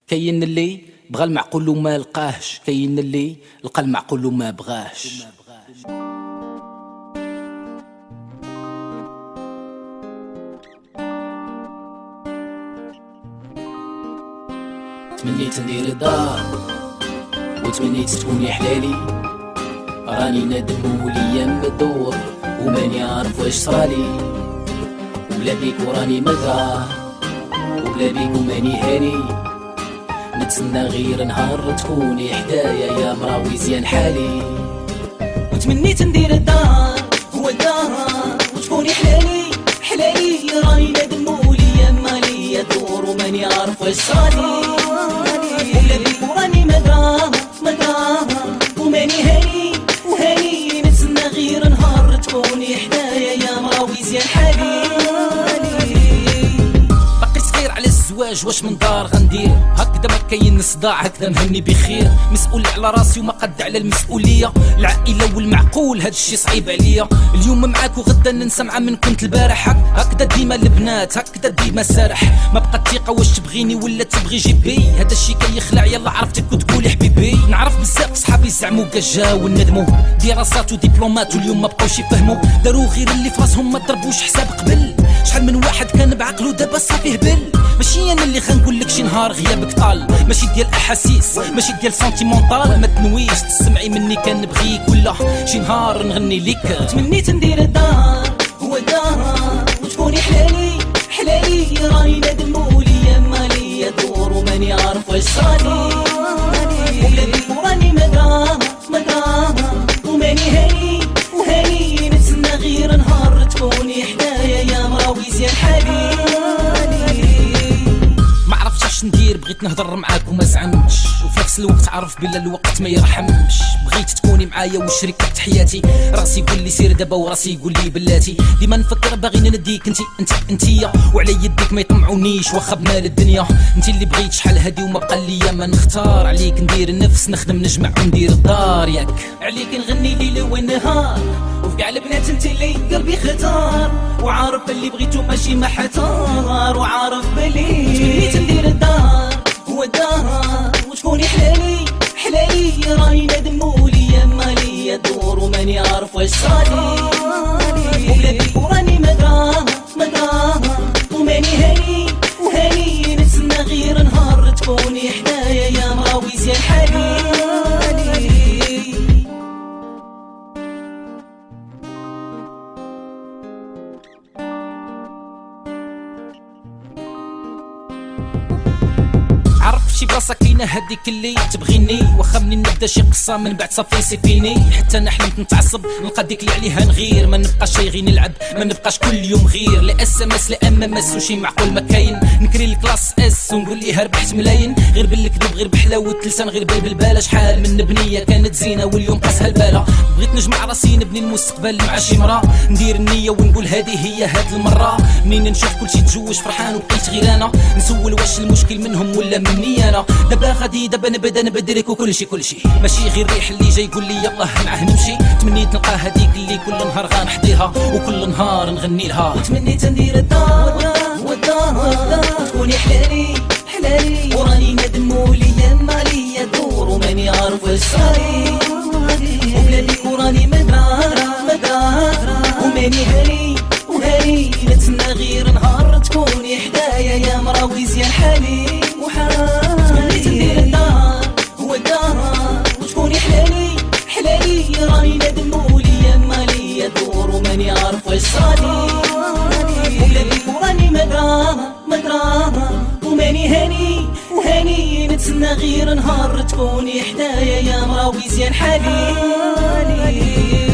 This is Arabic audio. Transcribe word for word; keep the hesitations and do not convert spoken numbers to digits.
كاين اللي بغى المعقول وما لقاهش، كاين اللي لقى المعقول وما بغاش. تمنيت ندير الدار وتمنيت تكوني حلالي، راني نادم وليام الدور وماني عارف واش صرالي، وبلا بيك وراني مدراه وبلا بيك وماني هاني، نتسنى غير نهار تكوني حدايا يا مراوي زيان حالي. وتمنيت ندير الدار هو الدار وتكوني حلالي حلالي، راني نادم وليام مالي دور وماني عارف واش صرالي، وبلا بيك وراني مدراه مدراه وماني هاني وهاني، نتسنى غير نهار تكوني حدايا يا مراوي زيان حالي. الزواج واش من دار غندير هكذا ما كاين صداع، هكذا مهني بخير، مسؤول على راسي وما قد على المسؤوليه، العائله والمعقول هاد الشي صعيب عليا، اليوم معاك وغدا ننسى مع من كنت البارح، هكذا ديما البنات هكذا ديما سارح، ما بقى الثقه واش تبغيني ولا تبغي جيبي، هذا الشي كيخلع يلا عرفتك وتقولي حبيبي، نعرف بزاف صحابي زعموا كجا وندموا دراسات ودبلومات واليوم ما بقاوش يفهموا، داروا غير اللي في راسهم ما ضربوش حساب قبل، شحال من واحد كان بعقلو دابا صافي هبل، ماشي انا اللي غنقول لك شي نهار غيابك طال، ماشي ديال احاسيس ماشي ديال سونتيمونطال، ما تنويش تسمعي مني كنبغيك ولا شي نهار نغني ليك. تمنيت ندير الدار هو الدار وتكوني حلالي حلالي، راني نادم وليام مالي دور وماني عارف واش صرالي، وبلا بيك وراني مدراه مدراه وماني هاني وهاني، نتسنى غير نهار تكوني حدايا يا مراوي زيان حالي. ندير بغيت نهضر معاك وما زعمتش، وفي نفس الوقت عارف بلا الوقت ما يرحمش، بغيت تكوني معايا وشريكة حياتي، راسي يقول لي سير دابا وراسي يقول لي بلاتي، ديما نفكر باغي نديك انت انت انتيا، وعلى يديك ما يطمعونيش واخا بمال الدنيا، انت اللي بغيت شحال هادي وما بقى ليا ما نختار، عليك ندير النفس نخدم نجمع وندير الدار ياك، عليك نغني ليل ونهار وفي كاع البنات انت اللي قلبي ختار، وعارف باللي بغيتو ماشي ما حتار، وعارف باللي تمنيت ندير الدار هو الدار وتكوني حلالي حلالي، راني نادم وليام مالي دور وماني عارف واش صرالي، وبلا بيك وراني مدراه مدراه وماني هاني وهاني، نتسنى غير نهار تكوني حدايا يا مراوي زيان حالي. شي بلاصه كاينه هذيك اللي تبغيني، واخا منين نبدا شي قصه من بعد صافي سيفيني، حتى انا حلمت نتعصب نلقى ديك اللي عليها نغير، ما نبقاش غير نلعب ما نبقاش كل يوم غير، لا اس ام اس لا ام ام اس وشي معقول ما كاين، نكري الكلاس اس ونقول ليها ربحت ملايين، غير بالكذوب غير بحلاوه اللسان غير بالباله، شحال من بنيه كانت زينه واليوم قاسها الباله، بغيت نجمع راسي نبني المستقبل مع شي مرا، ندير النيه ونقول هذه هي هاد المره، منين نشوف كلشي تزوج فرحان وبقيت غير انا، نسول واش المشكل منهم ولا مني انا، دابا غادي دابا نبدا نبدلك وكلشي كلشي، ماشي غير الريح اللي جاي يقول لي يلاه معاه نمشي، تمنيت نلقى هذيك اللي كل نهار غنحضيها وكل نهار نغني لها. وتمنيت ندير الدار والدار تكوني حلالي حلالي، وراني نادم وليام مالي دور وماني عارف واش صاري، وبلا بيك وراني مدراه مدراه وماني هاني وهاني، نتسنى غير نهار تكوني حدايا يا مراوي زيان حالي وحالي. تمنيت ندير الدار هو الدار وتكوني حلالي حلالي، راني نادم وليام مالي دور وماني عارف واش صرالي، وبلا بيك وراني مدراه مدراه وماني هاني وهاني، نتسنى غير نهار تكوني حدايا يا مراوي زيان حالي.